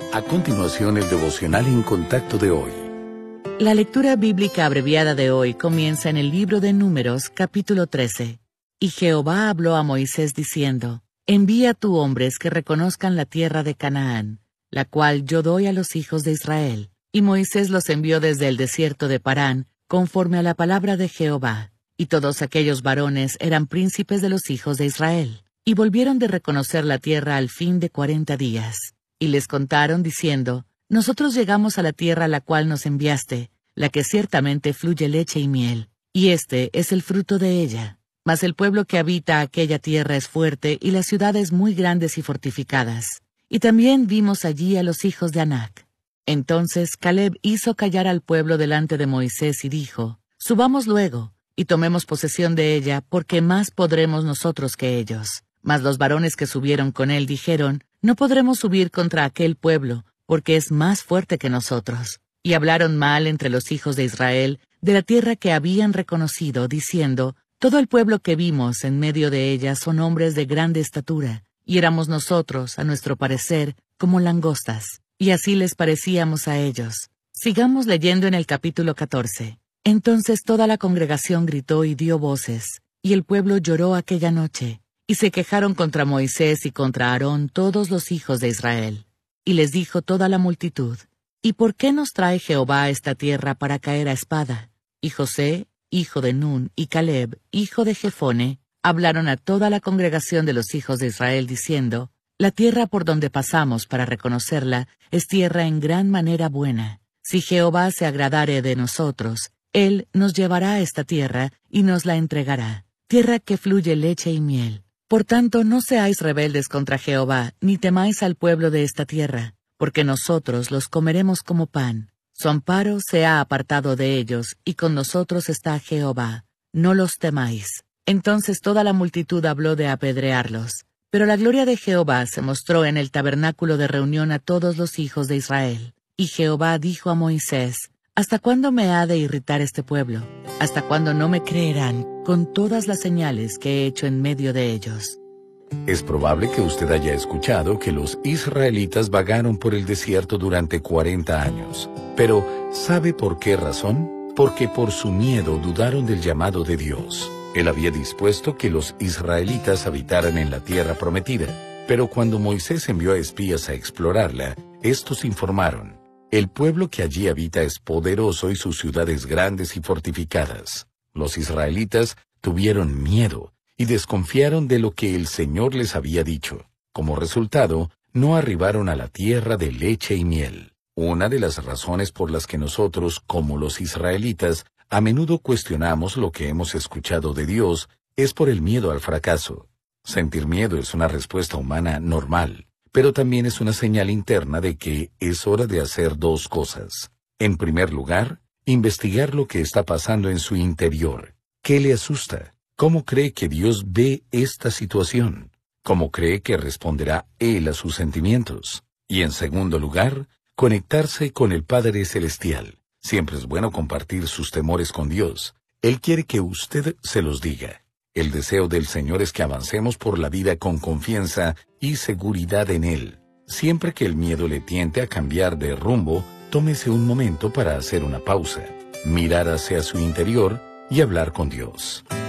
A continuación, el devocional en contacto de hoy. La lectura bíblica abreviada de hoy comienza en el libro de Números, capítulo 13. Y Jehová habló a Moisés diciendo: Envía tú hombres que reconozcan la tierra de Canaán, la cual yo doy a los hijos de Israel. Y Moisés los envió desde el desierto de Parán, conforme a la palabra de Jehová. Y todos aquellos varones eran príncipes de los hijos de Israel. Y volvieron de reconocer la tierra al fin de 40 días. Y les contaron diciendo: Nosotros llegamos a la tierra a la cual nos enviaste, la que ciertamente fluye leche y miel, y este es el fruto de ella. Mas el pueblo que habita aquella tierra es fuerte, y las ciudades muy grandes y fortificadas. Y también vimos allí a los hijos de Anac. Entonces Caleb hizo callar al pueblo delante de Moisés y dijo: Subamos luego, y tomemos posesión de ella, porque más podremos nosotros que ellos. Mas los varones que subieron con él dijeron: No podremos subir contra aquel pueblo, porque es más fuerte que nosotros. Y hablaron mal entre los hijos de Israel de la tierra que habían reconocido, diciendo: Todo el pueblo que vimos en medio de ella son hombres de grande estatura, y éramos nosotros, a nuestro parecer, como langostas. Y así les parecíamos a ellos. Sigamos leyendo en el capítulo 14. Entonces toda la congregación gritó y dio voces, y el pueblo lloró aquella noche. Y se quejaron contra Moisés y contra Aarón todos los hijos de Israel. Y les dijo toda la multitud: ¿Y por qué nos trae Jehová a esta tierra para caer a espada? Y José, hijo de Nun, y Caleb, hijo de Jefone, hablaron a toda la congregación de los hijos de Israel diciendo: La tierra por donde pasamos para reconocerla es tierra en gran manera buena. Si Jehová se agradare de nosotros, él nos llevará a esta tierra y nos la entregará, tierra que fluye leche y miel. Por tanto, no seáis rebeldes contra Jehová, ni temáis al pueblo de esta tierra, porque nosotros los comeremos como pan. Su amparo se ha apartado de ellos, y con nosotros está Jehová. No los temáis. Entonces toda la multitud habló de apedrearlos. Pero la gloria de Jehová se mostró en el tabernáculo de reunión a todos los hijos de Israel. Y Jehová dijo a Moisés: ¿Hasta cuándo me ha de irritar este pueblo? ¿Hasta cuándo no me creerán con todas las señales que he hecho en medio de ellos? Es probable que usted haya escuchado que los israelitas vagaron por el desierto durante 40 años. Pero, ¿sabe por qué razón? Porque por su miedo dudaron del llamado de Dios. Él había dispuesto que los israelitas habitaran en la tierra prometida. Pero cuando Moisés envió a espías a explorarla, estos informaron: El pueblo que allí habita es poderoso y sus ciudades grandes y fortificadas. Los israelitas tuvieron miedo y desconfiaron de lo que el Señor les había dicho. Como resultado, no arribaron a la tierra de leche y miel. Una de las razones por las que nosotros, como los israelitas, a menudo cuestionamos lo que hemos escuchado de Dios es por el miedo al fracaso. Sentir miedo es una respuesta humana normal, pero también es una señal interna de que es hora de hacer dos cosas. En primer lugar, investigar lo que está pasando en su interior. ¿Qué le asusta? ¿Cómo cree que Dios ve esta situación? ¿Cómo cree que responderá Él a sus sentimientos? Y en segundo lugar, conectarse con el Padre Celestial. Siempre es bueno compartir sus temores con Dios. Él quiere que usted se los diga. El deseo del Señor es que avancemos por la vida con confianza y seguridad en Él. Siempre que el miedo le tiente a cambiar de rumbo, tómese un momento para hacer una pausa, mirar hacia su interior y hablar con Dios.